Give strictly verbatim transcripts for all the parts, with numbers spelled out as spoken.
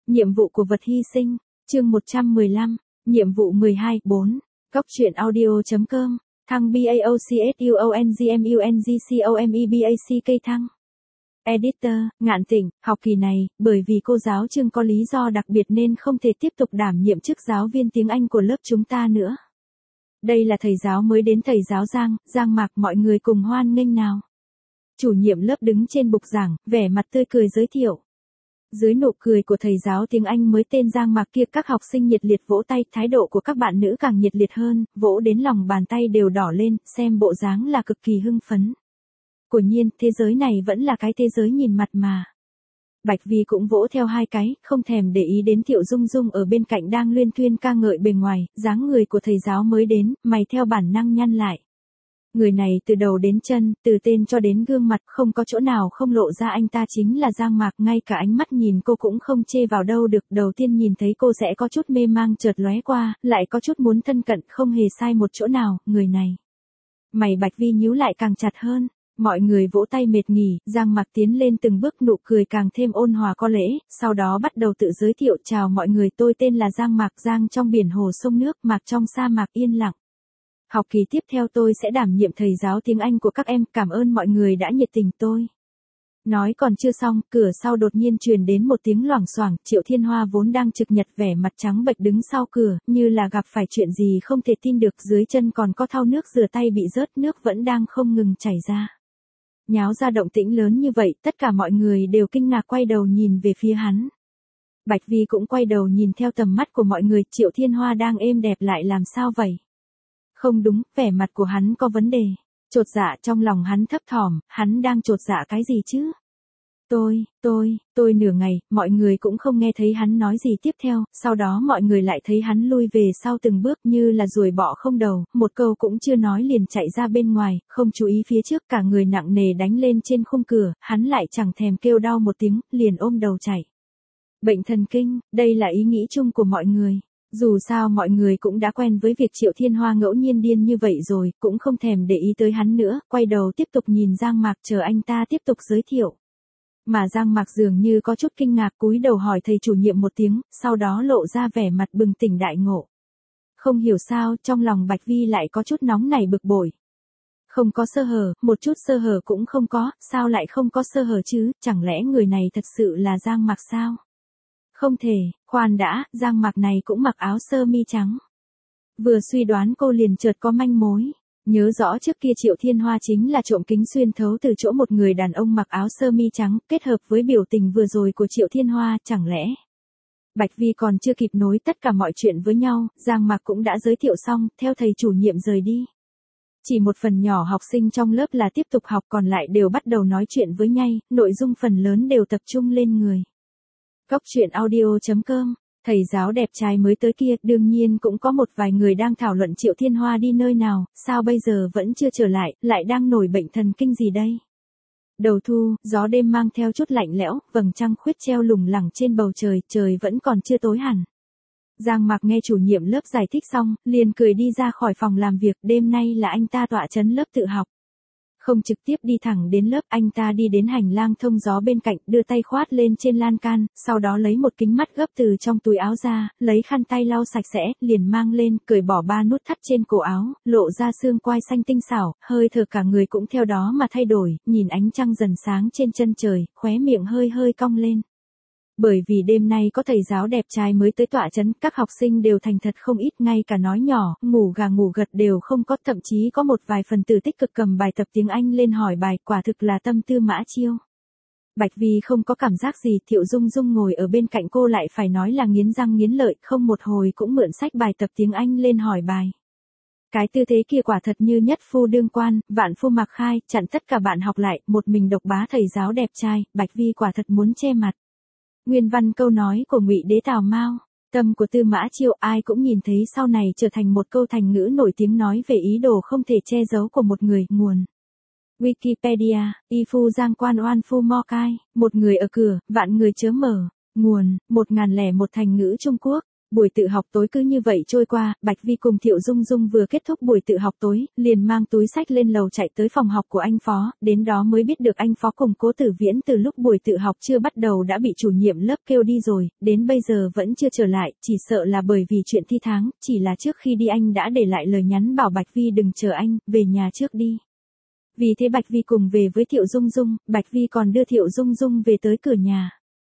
Nhiệm vụ của vật hy sinh, chương một trăm mười lăm, nhiệm vụ mười hai, bốn. Góc truyện audio.com, thăng BAOCSUONGMUNGCOMEBACK thăng. Editor, Ngạn Tịnh, học kỳ này, bởi vì cô giáo Trương có lý do đặc biệt nên không thể tiếp tục đảm nhiệm chức giáo viên tiếng Anh của lớp chúng ta nữa. Đây là thầy giáo mới đến, thầy giáo Giang, Giang Mạc, mọi người cùng hoan nghênh nào. Chủ nhiệm lớp đứng trên bục giảng, vẻ mặt tươi cười giới thiệu. Dưới nụ cười của thầy giáo tiếng Anh mới tên Giang Mạc kia, các học sinh nhiệt liệt vỗ tay, thái độ của các bạn nữ càng nhiệt liệt hơn, vỗ đến lòng bàn tay đều đỏ lên, xem bộ dáng là cực kỳ hưng phấn. Quả nhiên, thế giới này vẫn là cái thế giới nhìn mặt mà. Bạch Vi cũng vỗ theo hai cái, không thèm để ý đến Thiệu Dung Dung ở bên cạnh đang luyên thuyên ca ngợi bề ngoài, dáng người của thầy giáo mới đến, mày theo bản năng nhăn lại. Người này từ đầu đến chân, từ tên cho đến gương mặt, không có chỗ nào không lộ ra anh ta chính là Giang Mạc, ngay cả ánh mắt nhìn cô cũng không chê vào đâu được. Đầu tiên nhìn thấy cô sẽ có chút mê mang chợt lóe qua, lại có chút muốn thân cận, không hề sai một chỗ nào, người này. Mày Bạch Vi nhíu lại càng chặt hơn. Mọi người vỗ tay mệt nghỉ, Giang Mạc tiến lên từng bước, nụ cười càng thêm ôn hòa có lễ, sau đó bắt đầu tự giới thiệu. Chào mọi người, tôi tên là Giang Mạc, Giang trong biển hồ sông nước, Mạc trong sa mạc yên lặng. Học kỳ tiếp theo tôi sẽ đảm nhiệm thầy giáo tiếng Anh của các em, cảm ơn mọi người đã nhiệt tình tôi. Nói còn chưa xong, cửa sau đột nhiên truyền đến một tiếng loảng xoảng, Triệu Thiên Hoa vốn đang trực nhật vẻ mặt trắng bệch đứng sau cửa, như là gặp phải chuyện gì không thể tin được, dưới chân còn có thau nước rửa tay bị rớt, nước vẫn đang không ngừng chảy ra. Nháo ra động tĩnh lớn như vậy, tất cả mọi người đều kinh ngạc quay đầu nhìn về phía hắn. Bạch Vi cũng quay đầu nhìn theo tầm mắt của mọi người, Triệu Thiên Hoa đang êm đẹp lại làm sao vậy? Không đúng, vẻ mặt của hắn có vấn đề. Chột dạ trong lòng hắn thấp thỏm, hắn đang chột dạ cái gì chứ? Tôi, tôi, tôi nửa ngày, mọi người cũng không nghe thấy hắn nói gì tiếp theo, sau đó mọi người lại thấy hắn lui về sau từng bước như là ruồi bọ không đầu, một câu cũng chưa nói liền chạy ra bên ngoài, không chú ý phía trước, cả người nặng nề đánh lên trên khung cửa, hắn lại chẳng thèm kêu đau một tiếng, liền ôm đầu chạy. Bệnh thần kinh, đây là ý nghĩ chung của mọi người. Dù sao mọi người cũng đã quen với việc Triệu Thiên Hoa ngẫu nhiên điên như vậy rồi, cũng không thèm để ý tới hắn nữa, quay đầu tiếp tục nhìn Giang Mạc chờ anh ta tiếp tục giới thiệu. Mà Giang Mạc dường như có chút kinh ngạc, cúi đầu hỏi thầy chủ nhiệm một tiếng, sau đó lộ ra vẻ mặt bừng tỉnh đại ngộ. Không hiểu sao, trong lòng Bạch Vi lại có chút nóng nảy bực bội. Không có sơ hở, một chút sơ hở cũng không có, sao lại không có sơ hở chứ, chẳng lẽ người này thật sự là Giang Mạc sao? Không thể, khoan đã, Giang Mạc này cũng mặc áo sơ mi trắng. Vừa suy đoán cô liền chợt có manh mối. Nhớ rõ trước kia Triệu Thiên Hoa chính là trộm kính xuyên thấu từ chỗ một người đàn ông mặc áo sơ mi trắng, kết hợp với biểu tình vừa rồi của Triệu Thiên Hoa, chẳng lẽ. Bạch Vi còn chưa kịp nối tất cả mọi chuyện với nhau, Giang Mạc cũng đã giới thiệu xong, theo thầy chủ nhiệm rời đi. Chỉ một phần nhỏ học sinh trong lớp là tiếp tục học, còn lại đều bắt đầu nói chuyện với nhau, nội dung phần lớn đều tập trung lên người. Góc truyện audio.com, thầy giáo đẹp trai mới tới kia, đương nhiên cũng có một vài người đang thảo luận Triệu Thiên Hoa đi nơi nào, sao bây giờ vẫn chưa trở lại, lại đang nổi bệnh thần kinh gì đây? Đầu thu, gió đêm mang theo chút lạnh lẽo, vầng trăng khuyết treo lủng lẳng trên bầu trời, trời vẫn còn chưa tối hẳn. Giang Mạc nghe chủ nhiệm lớp giải thích xong, liền cười đi ra khỏi phòng làm việc, đêm nay là anh ta tọa chấn lớp tự học. Không trực tiếp đi thẳng đến lớp, anh ta đi đến hành lang thông gió bên cạnh, đưa tay khoát lên trên lan can, sau đó lấy một kính mắt gấp từ trong túi áo ra, lấy khăn tay lau sạch sẽ, liền mang lên, cởi bỏ ba nút thắt trên cổ áo, lộ ra xương quai xanh tinh xảo, hơi thở cả người cũng theo đó mà thay đổi, nhìn ánh trăng dần sáng trên chân trời, khóe miệng hơi hơi cong lên. Bởi vì đêm nay có thầy giáo đẹp trai mới tới tọa chấn, các học sinh đều thành thật không ít, ngay cả nói nhỏ, ngủ gà ngủ gật đều không có, thậm chí có một vài phần tử tích cực cầm bài tập tiếng Anh lên hỏi bài, quả thực là tâm tư mã chiêu. Bạch Vi không có cảm giác gì, Thiệu Dung Dung ngồi ở bên cạnh cô lại phải nói là nghiến răng nghiến lợi, không một hồi cũng mượn sách bài tập tiếng Anh lên hỏi bài. Cái tư thế kia quả thật như nhất phu đương quan, vạn phu mặc khai, chặn tất cả bạn học lại, một mình độc bá thầy giáo đẹp trai, Bạch Vi quả thật muốn che mặt. Nguyên văn câu nói của Ngụy Đế Tào Mao, tâm của Tư Mã Chiêu, ai cũng nhìn thấy sau này trở thành một câu thành ngữ nổi tiếng nói về ý đồ không thể che giấu của một người. Nguồn Wikipedia, Y Phu Giang Quan Oan Phu Mo Cai, một người ở cửa, vạn người chớ mở. Nguồn, một nghìn lẻ một thành ngữ Trung Quốc. Buổi tự học tối cứ như vậy trôi qua, Bạch Vi cùng Thiệu Dung Dung vừa kết thúc buổi tự học tối, liền mang túi sách lên lầu chạy tới phòng học của anh Phó, đến đó mới biết được anh Phó cùng Cố Tử Viễn từ lúc buổi tự học chưa bắt đầu đã bị chủ nhiệm lớp kêu đi rồi, đến bây giờ vẫn chưa trở lại, chỉ sợ là bởi vì chuyện thi tháng, chỉ là trước khi đi anh đã để lại lời nhắn bảo Bạch Vi đừng chờ anh, về nhà trước đi. Vì thế Bạch Vi cùng về với Thiệu Dung Dung, Bạch Vi còn đưa Thiệu Dung Dung về tới cửa nhà.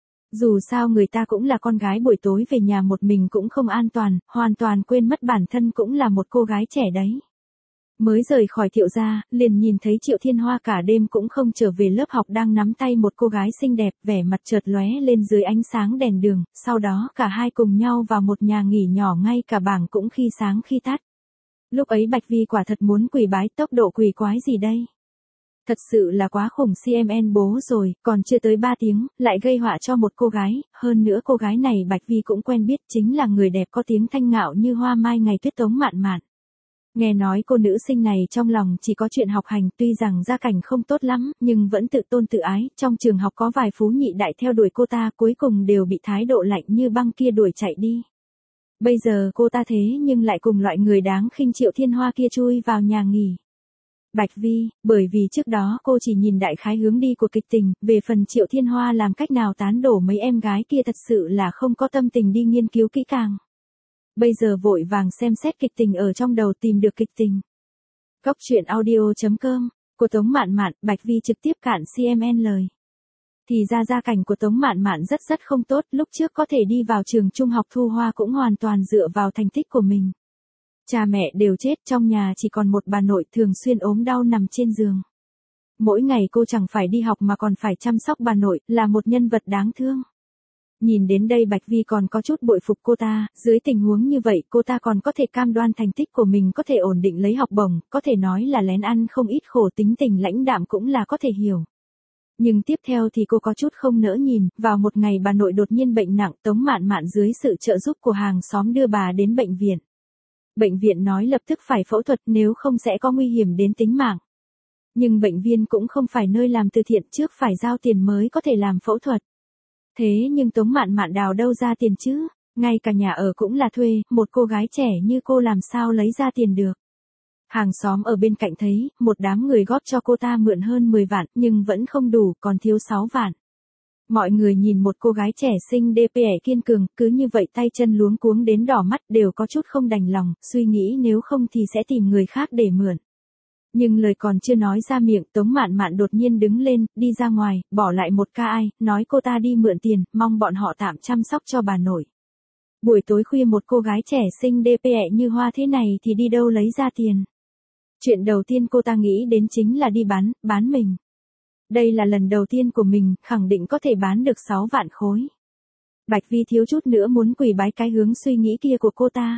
Dù sao người ta cũng là con gái buổi tối về nhà một mình cũng không an toàn, hoàn toàn quên mất bản thân cũng là một cô gái trẻ đấy. Mới rời khỏi Thiệu gia, liền nhìn thấy Triệu Thiên Hoa cả đêm cũng không trở về lớp học đang nắm tay một cô gái xinh đẹp, vẻ mặt chợt lóe lên dưới ánh sáng đèn đường, sau đó cả hai cùng nhau vào một nhà nghỉ nhỏ ngay cả bảng cũng khi sáng khi tắt. Lúc ấy Bạch Vi quả thật muốn quỳ bái, tốc độ quỳ quái gì đây? Thật sự là quá khủng xê em en bố rồi, còn chưa tới ba tiếng, lại gây họa cho một cô gái, hơn nữa cô gái này Bạch Vi cũng quen biết chính là người đẹp có tiếng thanh ngạo như hoa mai ngày tuyết Tống Mạn Mạn. Nghe nói cô nữ sinh này trong lòng chỉ có chuyện học hành, tuy rằng gia cảnh không tốt lắm, nhưng vẫn tự tôn tự ái, trong trường học có vài phú nhị đại theo đuổi cô ta cuối cùng đều bị thái độ lạnh như băng kia đuổi chạy đi. Bây giờ cô ta thế nhưng lại cùng loại người đáng khinh Triệu Thiên Hoa kia chui vào nhà nghỉ. Bạch Vi, bởi vì trước đó cô chỉ nhìn đại khái hướng đi của kịch tình, về phần Triệu Thiên Hoa làm cách nào tán đổ mấy em gái kia thật sự là không có tâm tình đi nghiên cứu kỹ càng. Bây giờ vội vàng xem xét kịch tình ở trong đầu tìm được kịch tình. Góc truyện audio chấm com, của Tống Mạn Mạn, Bạch Vi trực tiếp cạn xê em en lời. Thì ra gia cảnh của Tống Mạn Mạn rất rất không tốt, lúc trước có thể đi vào trường trung học Thu Hoa cũng hoàn toàn dựa vào thành tích của mình. Cha mẹ đều chết, trong nhà chỉ còn một bà nội thường xuyên ốm đau nằm trên giường. Mỗi ngày cô chẳng phải đi học mà còn phải chăm sóc bà nội, là một nhân vật đáng thương. Nhìn đến đây Bạch Vi còn có chút bội phục cô ta, dưới tình huống như vậy cô ta còn có thể cam đoan thành tích của mình có thể ổn định lấy học bổng, có thể nói là lén ăn không ít khổ, tính tình lãnh đạm cũng là có thể hiểu. Nhưng tiếp theo thì cô có chút không nỡ nhìn, vào một ngày bà nội đột nhiên bệnh nặng, Tống Mạn Mạn dưới sự trợ giúp của hàng xóm đưa bà đến bệnh viện. Bệnh viện nói lập tức phải phẫu thuật nếu không sẽ có nguy hiểm đến tính mạng. Nhưng bệnh viện cũng không phải nơi làm từ thiện, trước phải giao tiền mới có thể làm phẫu thuật. Thế nhưng Tống Mạn Mạn đào đâu ra tiền chứ, ngay cả nhà ở cũng là thuê, một cô gái trẻ như cô làm sao lấy ra tiền được. Hàng xóm ở bên cạnh thấy, một đám người góp cho cô ta mượn hơn mười vạn nhưng vẫn không đủ, còn thiếu sáu vạn. Mọi người nhìn một cô gái trẻ xinh đẹp kiên cường, cứ như vậy tay chân luống cuống đến đỏ mắt, đều có chút không đành lòng, suy nghĩ nếu không thì sẽ tìm người khác để mượn. Nhưng lời còn chưa nói ra miệng, Tống Mạn Mạn đột nhiên đứng lên, đi ra ngoài, bỏ lại một ca ai, nói cô ta đi mượn tiền, mong bọn họ tạm chăm sóc cho bà nội. Buổi tối khuya một cô gái trẻ xinh đẹp như hoa thế này thì đi đâu lấy ra tiền. Chuyện đầu tiên cô ta nghĩ đến chính là đi bán, bán mình. Đây là lần đầu tiên của mình, khẳng định có thể bán được sáu vạn khối. Bạch Vi thiếu chút nữa muốn quỳ bái cái hướng suy nghĩ kia của cô ta.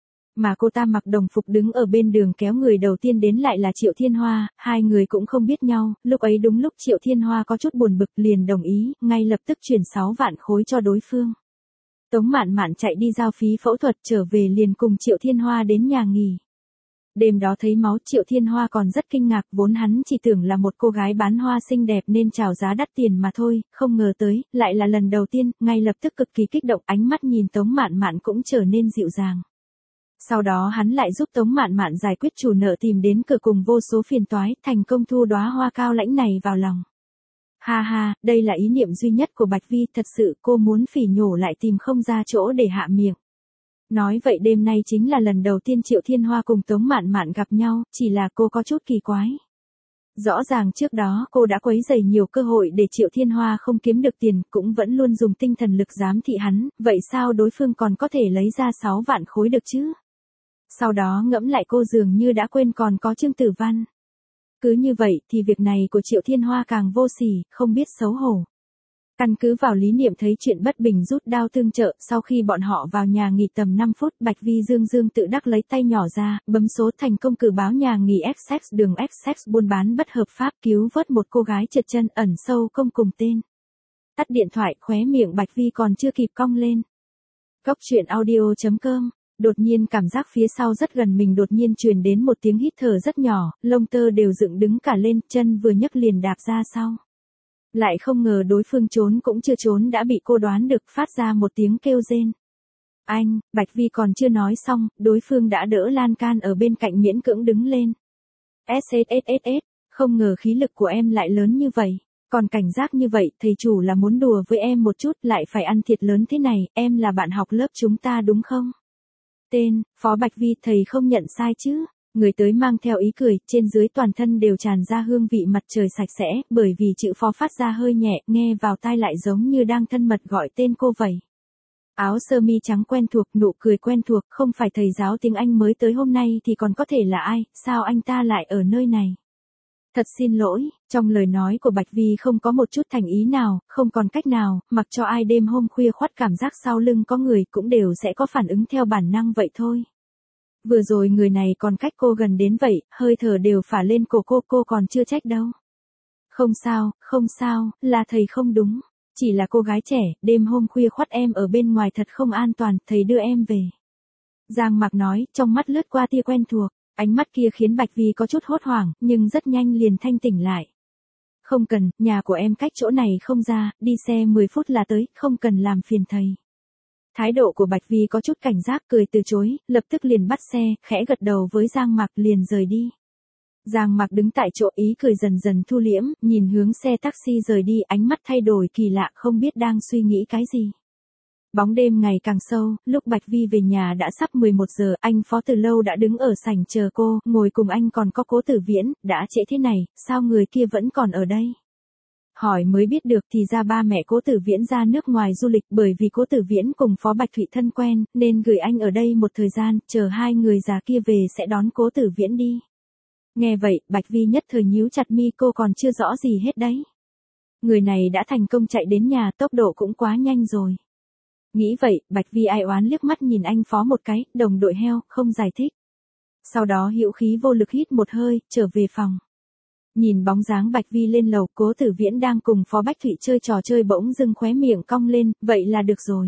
Mà cô ta mặc đồng phục đứng ở bên đường kéo người đầu tiên đến lại là Triệu Thiên Hoa, hai người cũng không biết nhau, lúc ấy đúng lúc Triệu Thiên Hoa có chút buồn bực liền đồng ý, ngay lập tức chuyển sáu vạn khối cho đối phương. Tống Mạn Mạn chạy đi giao phí phẫu thuật trở về liền cùng Triệu Thiên Hoa đến nhà nghỉ. Đêm đó thấy máu Triệu Thiên Hoa còn rất kinh ngạc, vốn hắn chỉ tưởng là một cô gái bán hoa xinh đẹp nên chào giá đắt tiền mà thôi, không ngờ tới, lại là lần đầu tiên, ngay lập tức cực kỳ kích động, ánh mắt nhìn Tống Mạn Mạn cũng trở nên dịu dàng. Sau đó hắn lại giúp Tống Mạn Mạn giải quyết chủ nợ tìm đến cửa cùng vô số phiền toái, thành công thu đóa hoa cao lãnh này vào lòng. Ha ha, đây là ý niệm duy nhất của Bạch Vi, thật sự cô muốn phỉ nhổ lại tìm không ra chỗ để hạ miệng. Nói vậy đêm nay chính là lần đầu tiên Triệu Thiên Hoa cùng Tống Mạn Mạn gặp nhau, chỉ là cô có chút kỳ quái. Rõ ràng trước đó cô đã quấy rầy nhiều cơ hội để Triệu Thiên Hoa không kiếm được tiền, cũng vẫn luôn dùng tinh thần lực giám thị hắn, vậy sao đối phương còn có thể lấy ra sáu vạn khối được chứ? Sau đó ngẫm lại cô dường như đã quên còn có Trương Tử Văn. Cứ như vậy thì việc này của Triệu Thiên Hoa càng vô sỉ, không biết xấu hổ. Căn cứ vào lý niệm thấy chuyện bất bình rút đao tương trợ, sau khi bọn họ vào nhà nghỉ tầm năm phút, Bạch Vi dương dương tự đắc lấy tay nhỏ ra, bấm số thành công cử báo nhà nghỉ Essex, đường Essex buôn bán bất hợp pháp, cứu vớt một cô gái trượt chân ẩn sâu không cùng tên. Tắt điện thoại, khóe miệng Bạch Vi còn chưa kịp cong lên. Góc truyện audio chấm com. Đột nhiên cảm giác phía sau rất gần mình đột nhiên truyền đến một tiếng hít thở rất nhỏ, lông tơ đều dựng đứng cả lên, chân vừa nhấc liền đạp ra sau. Lại không ngờ đối phương trốn cũng chưa trốn đã bị cô đoán được, phát ra một tiếng kêu rên. Anh, Bạch Vi còn chưa nói xong, đối phương đã đỡ lan can ở bên cạnh miễn cưỡng đứng lên. ét ét ét ét ét, không ngờ khí lực của em lại lớn như vậy. Còn cảnh giác như vậy, thầy chủ là muốn đùa với em một chút, lại phải ăn thiệt lớn thế này, em là bạn học lớp chúng ta đúng không? Tên, Phó Bạch Vi, thầy không nhận sai chứ? Người tới mang theo ý cười, trên dưới toàn thân đều tràn ra hương vị mặt trời sạch sẽ, bởi vì chữ Phó phát ra hơi nhẹ, nghe vào tai lại giống như đang thân mật gọi tên cô vậy. Áo sơ mi trắng quen thuộc, nụ cười quen thuộc, không phải thầy giáo tiếng Anh mới tới hôm nay thì còn có thể là ai, sao anh ta lại ở nơi này? Thật xin lỗi, trong lời nói của Bạch Vi không có một chút thành ý nào, không còn cách nào, mặc cho ai đêm hôm khuya khoắt cảm giác sau lưng có người cũng đều sẽ có phản ứng theo bản năng vậy thôi. Vừa rồi người này còn cách cô gần đến vậy, hơi thở đều phả lên cổ cô, cô còn chưa trách đâu. Không sao, không sao, là thầy không đúng. Chỉ là cô gái trẻ, đêm hôm khuya khoắt em ở bên ngoài thật không an toàn, thầy đưa em về. Giang Mạc nói, trong mắt lướt qua tia quen thuộc, ánh mắt kia khiến Bạch Vi có chút hốt hoảng, nhưng rất nhanh liền thanh tỉnh lại. Không cần, nhà của em cách chỗ này không ra, đi xe mười phút là tới, không cần làm phiền thầy. Thái độ của Bạch Vi có chút cảnh giác, cười từ chối, lập tức liền bắt xe, khẽ gật đầu với Giang Mạc liền rời đi. Giang Mạc đứng tại chỗ, ý cười dần dần thu liễm, nhìn hướng xe taxi rời đi, ánh mắt thay đổi kỳ lạ, không biết đang suy nghĩ cái gì. Bóng đêm ngày càng sâu, lúc Bạch Vi về nhà đã sắp mười một giờ, anh Phó từ lâu đã đứng ở sảnh chờ cô, ngồi cùng anh còn có Cố Tử Viễn, đã trễ thế này, sao người kia vẫn còn ở đây? Hỏi mới biết được thì ra ba mẹ Cố Tử Viễn ra nước ngoài du lịch, bởi vì Cố Tử Viễn cùng Phó Bạch Thụy thân quen, nên gửi anh ở đây một thời gian, chờ hai người già kia về sẽ đón Cố Tử Viễn đi. Nghe vậy, Bạch Vi nhất thời nhíu chặt mi, cô còn chưa rõ gì hết đấy. Người này đã thành công chạy đến nhà, tốc độ cũng quá nhanh rồi. Nghĩ vậy, Bạch Vi ai oán liếc mắt nhìn anh Phó một cái, đồng đội heo, không giải thích. Sau đó hữu khí vô lực hít một hơi, trở về phòng. Nhìn bóng dáng Bạch Vi lên lầu, Cố Tử Viễn đang cùng Phó Bách Thụy chơi trò chơi bỗng dưng khóe miệng cong lên, vậy là được rồi.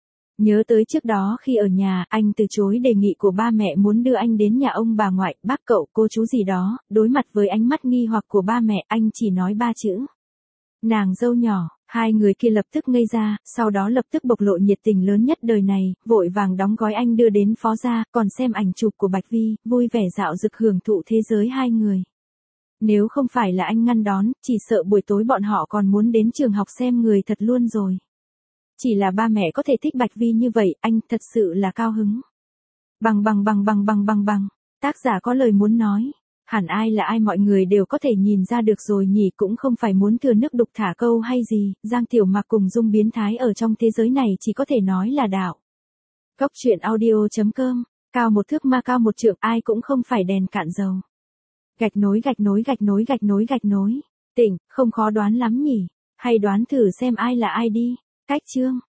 Nhớ tới trước đó khi ở nhà, anh từ chối đề nghị của ba mẹ muốn đưa anh đến nhà ông bà ngoại, bác cậu, cô chú gì đó, đối mặt với ánh mắt nghi hoặc của ba mẹ, anh chỉ nói ba chữ. Nàng dâu nhỏ, hai người kia lập tức ngây ra, sau đó lập tức bộc lộ nhiệt tình lớn nhất đời này, vội vàng đóng gói anh đưa đến Phó gia, còn xem ảnh chụp của Bạch Vi, vui vẻ dạo dực hưởng thụ thế giới hai người. Nếu không phải là anh ngăn đón, chỉ sợ buổi tối bọn họ còn muốn đến trường học xem người thật luôn rồi. Chỉ là ba mẹ có thể thích Bạch Vi như vậy, anh thật sự là cao hứng. Bằng bằng bằng bằng bằng bằng bằng, tác giả có lời muốn nói. Hẳn ai là ai mọi người đều có thể nhìn ra được rồi nhỉ, cũng không phải muốn thừa nước đục thả câu hay gì, Giang Tiểu Mặc cùng Dung biến thái ở trong thế giới này chỉ có thể nói là đạo. Góc truyện audio chấm com, cao một thước ma cao một trượng, ai cũng không phải đèn cạn dầu. Gạch nối gạch nối gạch nối gạch nối gạch nối, tỉnh, không khó đoán lắm nhỉ, hay đoán thử xem ai là ai đi, cách chương.